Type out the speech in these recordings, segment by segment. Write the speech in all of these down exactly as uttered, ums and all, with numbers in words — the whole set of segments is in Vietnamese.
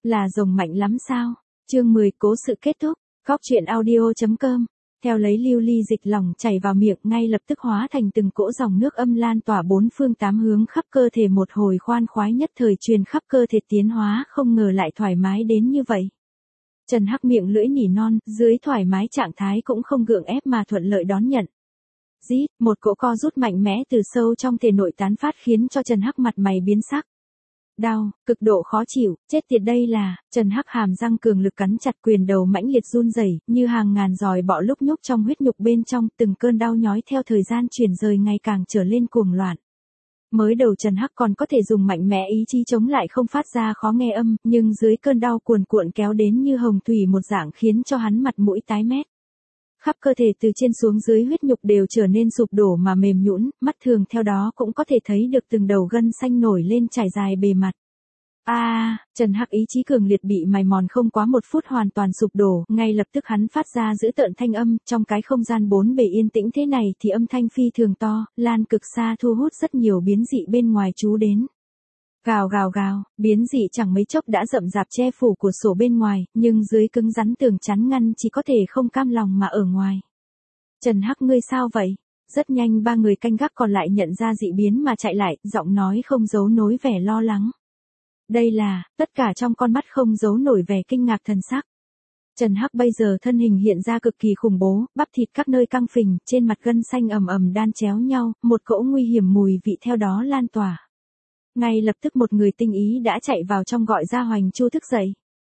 Là rồng mạnh lắm sao? Chương mười cố sự kết thúc. Góc truyện audio chấm com. Theo lấy lưu ly dịch lỏng chảy vào miệng ngay lập tức hóa thành từng cỗ dòng nước âm lan tỏa bốn phương tám hướng khắp cơ thể, một hồi khoan khoái nhất thời truyền khắp cơ thể, tiến hóa không ngờ lại thoải mái đến như vậy. Trần Hắc miệng lưỡi nỉ non, dưới thoải mái trạng thái cũng không gượng ép mà thuận lợi đón nhận. Rít, một cỗ co rút mạnh mẽ từ sâu trong thể nội tán phát khiến cho Trần Hắc mặt mày biến sắc. Đau, cực độ khó chịu, chết tiệt đây là, Trần Hắc hàm răng cường lực cắn chặt, quyền đầu mãnh liệt run rẩy, như hàng ngàn giòi bọ lúc nhúc trong huyết nhục bên trong, từng cơn đau nhói theo thời gian chuyển rời ngày càng trở lên cuồng loạn. Mới đầu Trần Hắc còn có thể dùng mạnh mẽ ý chí chống lại không phát ra khó nghe âm, nhưng dưới cơn đau cuồn cuộn kéo đến như hồng thủy một dạng khiến cho hắn mặt mũi tái mét. Khắp cơ thể từ trên xuống dưới huyết nhục đều trở nên sụp đổ mà mềm nhũn, mắt thường theo đó cũng có thể thấy được từng đầu gân xanh nổi lên trải dài bề mặt. A, à, Trần Hắc ý chí cường liệt bị mài mòn không quá một phút hoàn toàn sụp đổ, ngay lập tức hắn phát ra dữ tợn thanh âm, trong cái không gian bốn bề yên tĩnh thế này thì âm thanh phi thường to, lan cực xa thu hút rất nhiều biến dị bên ngoài chú đến. Gào gào gào, biến dị chẳng mấy chốc đã rậm rạp che phủ của sổ bên ngoài, nhưng dưới cứng rắn tường chắn ngăn chỉ có thể không cam lòng mà ở ngoài. Trần Hắc ngươi sao vậy? Rất nhanh ba người canh gác còn lại nhận ra dị biến mà chạy lại, giọng nói không giấu nổi vẻ lo lắng. Đây là, tất cả trong con mắt không giấu nổi vẻ kinh ngạc thần sắc. Trần Hắc bây giờ thân hình hiện ra cực kỳ khủng bố, bắp thịt các nơi căng phình, trên mặt gân xanh ầm ầm đan chéo nhau, một cỗ nguy hiểm mùi vị theo đó lan tỏa. Ngay lập tức một người tinh ý đã chạy vào trong gọi ra Hoành Chu thức dậy.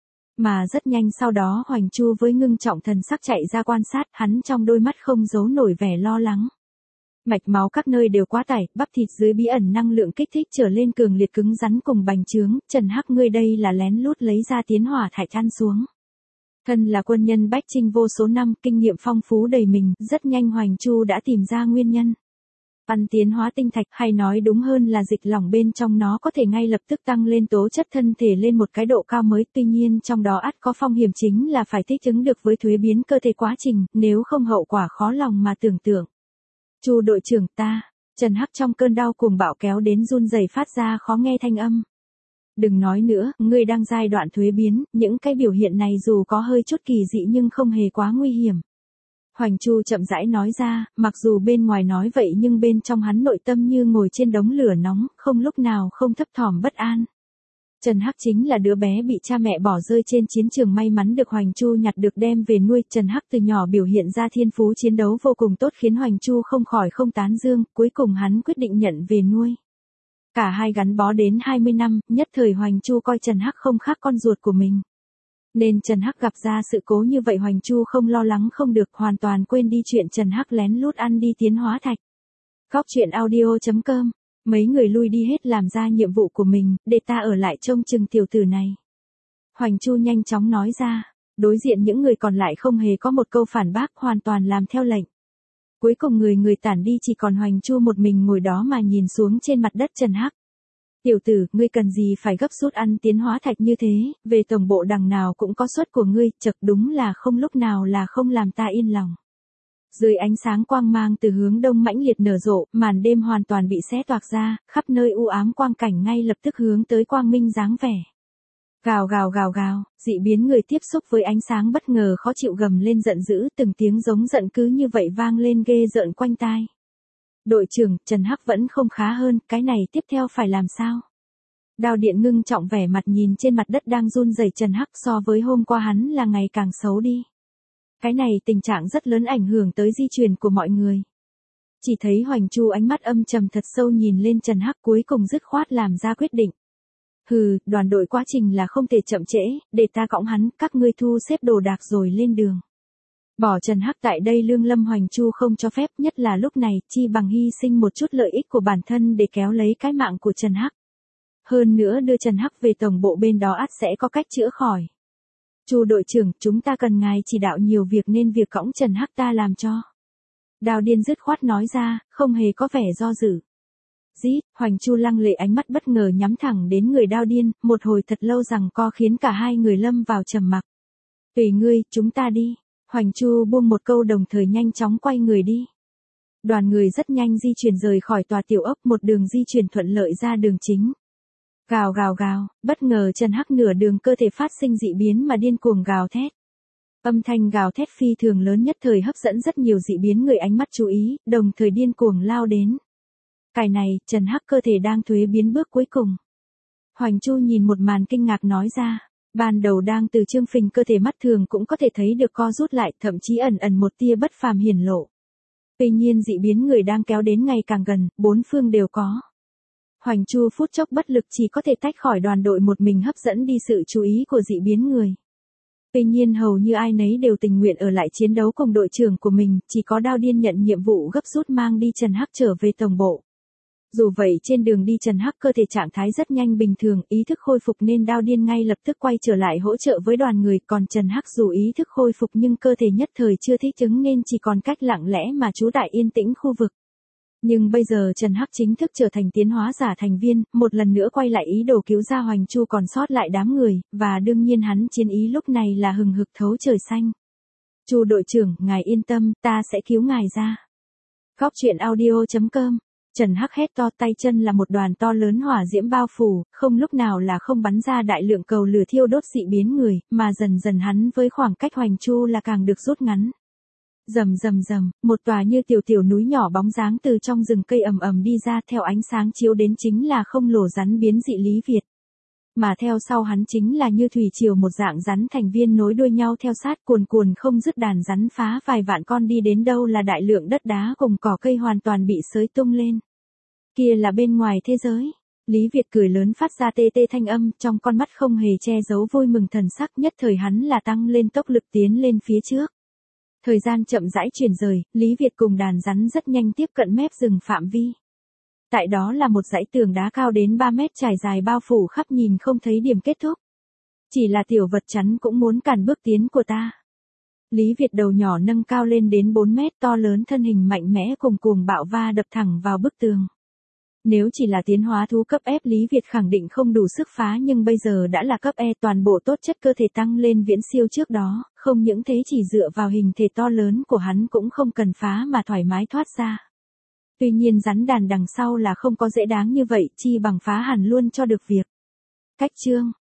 Mà rất nhanh sau đó Hoành Chu với ngưng trọng thần sắc chạy ra quan sát, hắn trong đôi mắt không giấu nổi vẻ lo lắng. Mạch máu các nơi đều quá tải, bắp thịt dưới bí ẩn năng lượng kích thích trở lên cường liệt cứng rắn cùng bành trướng, Trần Hắc ngươi đây là lén lút lấy ra tiến hỏa thạch ăn xuống. Thân là quân nhân bách chinh vô số năm, kinh nghiệm phong phú đầy mình, rất nhanh Hoành Chu đã tìm ra nguyên nhân. Ăn tiến hóa tinh thạch, hay nói đúng hơn là dịch lỏng bên trong nó có thể ngay lập tức tăng lên tố chất thân thể lên một cái độ cao mới, tuy nhiên trong đó ắt có phong hiểm chính là phải thích ứng được với thuế biến cơ thể quá trình, nếu không hậu quả khó lòng mà tưởng tượng. Chu đội trưởng ta, Trần Hắc trong cơn đau cuồng bạo kéo đến run rẩy phát ra khó nghe thanh âm. Đừng nói nữa, ngươi đang giai đoạn thuế biến, những cái biểu hiện này dù có hơi chút kỳ dị nhưng không hề quá nguy hiểm. Hoành Chu chậm rãi nói ra, mặc dù bên ngoài nói vậy nhưng bên trong hắn nội tâm như ngồi trên đống lửa nóng, không lúc nào không thấp thỏm bất an. Trần Hắc chính là đứa bé bị cha mẹ bỏ rơi trên chiến trường, may mắn được Hoành Chu nhặt được đem về nuôi. Trần Hắc từ nhỏ biểu hiện ra thiên phú chiến đấu vô cùng tốt khiến Hoành Chu không khỏi không tán dương, cuối cùng hắn quyết định nhận về nuôi. Cả hai gắn bó đến hai mươi năm, nhất thời Hoành Chu coi Trần Hắc không khác con ruột của mình. Nên Trần Hắc gặp ra sự cố như vậy Hoành Chu không lo lắng không được, hoàn toàn quên đi chuyện Trần Hắc lén lút ăn đi tiến hóa thạch. Góc truyện audio chấm com. Mấy người lui đi hết làm ra nhiệm vụ của mình, để ta ở lại trông chừng tiểu tử này. Hoành Chu nhanh chóng nói ra, đối diện những người còn lại không hề có một câu phản bác, hoàn toàn làm theo lệnh. Cuối cùng người người tản đi, chỉ còn Hoành Chu một mình ngồi đó mà nhìn xuống trên mặt đất Trần Hắc. Tiểu tử, ngươi cần gì phải gấp rút ăn tiến hóa thạch như thế, về tổng bộ đằng nào cũng có suất của ngươi, chật đúng là không lúc nào là không làm ta yên lòng. Dưới ánh sáng quang mang từ hướng đông mãnh liệt nở rộ, màn đêm hoàn toàn bị xé toạc ra, khắp nơi u ám quang cảnh ngay lập tức hướng tới quang minh dáng vẻ. Gào gào gào gào, dị biến người tiếp xúc với ánh sáng bất ngờ khó chịu gầm lên giận dữ, từng tiếng giống giận cứ như vậy vang lên ghê rợn quanh tai. Đội trưởng, Trần Hắc vẫn không khá hơn, cái này tiếp theo phải làm sao? Đao Điện ngưng trọng vẻ mặt nhìn trên mặt đất đang run rẩy Trần Hắc, so với hôm qua hắn là ngày càng xấu đi. Cái này tình trạng rất lớn ảnh hưởng tới di truyền của mọi người. Chỉ thấy Hoành Chu ánh mắt âm trầm thật sâu nhìn lên Trần Hắc, cuối cùng dứt khoát làm ra quyết định. Hừ, đoàn đội quá trình là không thể chậm trễ, để ta cõng hắn, các ngươi thu xếp đồ đạc rồi lên đường. Bỏ Trần Hắc tại đây Lương Lâm Hoành Chu không cho phép, nhất là lúc này, chi bằng hy sinh một chút lợi ích của bản thân để kéo lấy cái mạng của Trần Hắc. Hơn nữa đưa Trần Hắc về tổng bộ bên đó ắt sẽ có cách chữa khỏi. Chu đội trưởng, chúng ta cần ngài chỉ đạo nhiều việc nên việc cõng Trần Hắc ta làm cho. Đào Điên dứt khoát nói ra, không hề có vẻ do dự. Rít, Hoành Chu lăng lệ ánh mắt bất ngờ nhắm thẳng đến người Đao Điên, một hồi thật lâu rằng co khiến cả hai người lâm vào trầm mặc. Tùy ngươi, chúng ta đi. Hoành Chu buông một câu đồng thời nhanh chóng quay người đi. Đoàn người rất nhanh di chuyển rời khỏi tòa tiểu ốc, một đường di chuyển thuận lợi ra đường chính. Gào gào gào, bất ngờ Trần Hắc nửa đường cơ thể phát sinh dị biến mà điên cuồng gào thét. Âm thanh gào thét phi thường lớn nhất thời hấp dẫn rất nhiều dị biến người ánh mắt chú ý, đồng thời điên cuồng lao đến. Cái này, Trần Hắc cơ thể đang thuế biến bước cuối cùng. Hoành Chu nhìn một màn kinh ngạc nói ra, ban đầu đang từ trương phình cơ thể mắt thường cũng có thể thấy được co rút lại, thậm chí ẩn ẩn một tia bất phàm hiển lộ. Tuy nhiên dị biến người đang kéo đến ngày càng gần, bốn phương đều có. Hoành Chu phút chốc bất lực chỉ có thể tách khỏi đoàn đội một mình hấp dẫn đi sự chú ý của dị biến người. Tuy nhiên hầu như ai nấy đều tình nguyện ở lại chiến đấu cùng đội trưởng của mình, chỉ có Đao Điên nhận nhiệm vụ gấp rút mang đi Trần Hắc trở về tổng bộ. Dù vậy trên đường đi Trần Hắc cơ thể trạng thái rất nhanh bình thường, ý thức khôi phục nên Đao Điên ngay lập tức quay trở lại hỗ trợ với đoàn người, còn Trần Hắc dù ý thức khôi phục nhưng cơ thể nhất thời chưa thích ứng nên chỉ còn cách lặng lẽ mà trú tại yên tĩnh khu vực. Nhưng bây giờ Trần Hắc chính thức trở thành tiến hóa giả thành viên, một lần nữa quay lại ý đồ cứu ra Hoành Chu còn sót lại đám người, và đương nhiên hắn chiến ý lúc này là hừng hực thấu trời xanh. Chu đội trưởng, ngài yên tâm, ta sẽ cứu ngài ra. Góc truyện audio chấm com. Trần Hắc hét to, tay chân là một đoàn to lớn hỏa diễm bao phủ, không lúc nào là không bắn ra đại lượng cầu lửa thiêu đốt dị biến người, mà dần dần hắn với khoảng cách Hoành Chu là càng được rút ngắn. Rầm rầm rầm, một tòa như tiểu tiểu núi nhỏ bóng dáng từ trong rừng cây ầm ầm đi ra, theo ánh sáng chiếu đến chính là không lồ rắn biến dị Lý Việt. Mà theo sau hắn chính là như thủy triều một dạng rắn thành viên nối đuôi nhau theo sát cuồn cuồn không dứt, đàn rắn phá vài vạn con đi đến đâu là đại lượng đất đá cùng cỏ cây hoàn toàn bị xới tung lên. Kia là bên ngoài thế giới. Lý Việt cười lớn phát ra tê tê thanh âm, trong con mắt không hề che giấu vui mừng thần sắc, nhất thời hắn là tăng lên tốc lực tiến lên phía trước. Thời gian chậm rãi chuyển rời, Lý Việt cùng đàn rắn rất nhanh tiếp cận mép rừng phạm vi. Tại đó là một dãy tường đá cao đến ba mét trải dài bao phủ khắp nhìn không thấy điểm kết thúc. Chỉ là tiểu vật chắn cũng muốn cản bước tiến của ta. Lý Việt đầu nhỏ nâng cao lên đến bốn mét, to lớn thân hình mạnh mẽ cùng cuồng bạo va đập thẳng vào bức tường. Nếu chỉ là tiến hóa thú cấp F Lý Việt khẳng định không đủ sức phá, nhưng bây giờ đã là cấp E, toàn bộ tốt chất cơ thể tăng lên viễn siêu trước đó, không những thế chỉ dựa vào hình thể to lớn của hắn cũng không cần phá mà thoải mái thoát ra. Tuy nhiên rắn đàn đằng sau là không có dễ đáng như vậy, chi bằng phá hẳn luôn cho được việc. Cách chương,